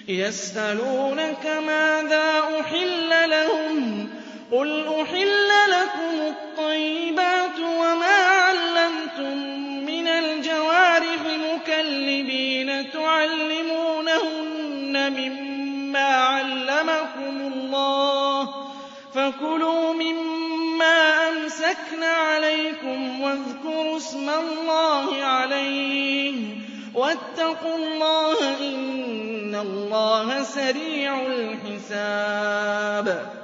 يَسْأَلُونَكَ مَاذَا أُحِلَّ لَهُمْ ۖ قُلْ أُحِلَّ لَكُمُ الطَّيِّبَاتُ وَمَا عَلَّمْتُم مِّنَ الْجَوَارِحِ مُكَلِّبِينَ تُعَلِّمُونَهُنَّ مِمَّا عَلَّمَكُمُ اللَّهُ ۖ فَكُلُوا مِمَّا أَمْسَكْنَ عَلَيْكُمْ وَاذْكُرُوا اسْمَ اللَّهِ عَلَيْهِ ۖ وَاتَّقُوا اللَّهَ ۖ إِنَّ اللَّهَ سَرِيعُ الْحِسَابِ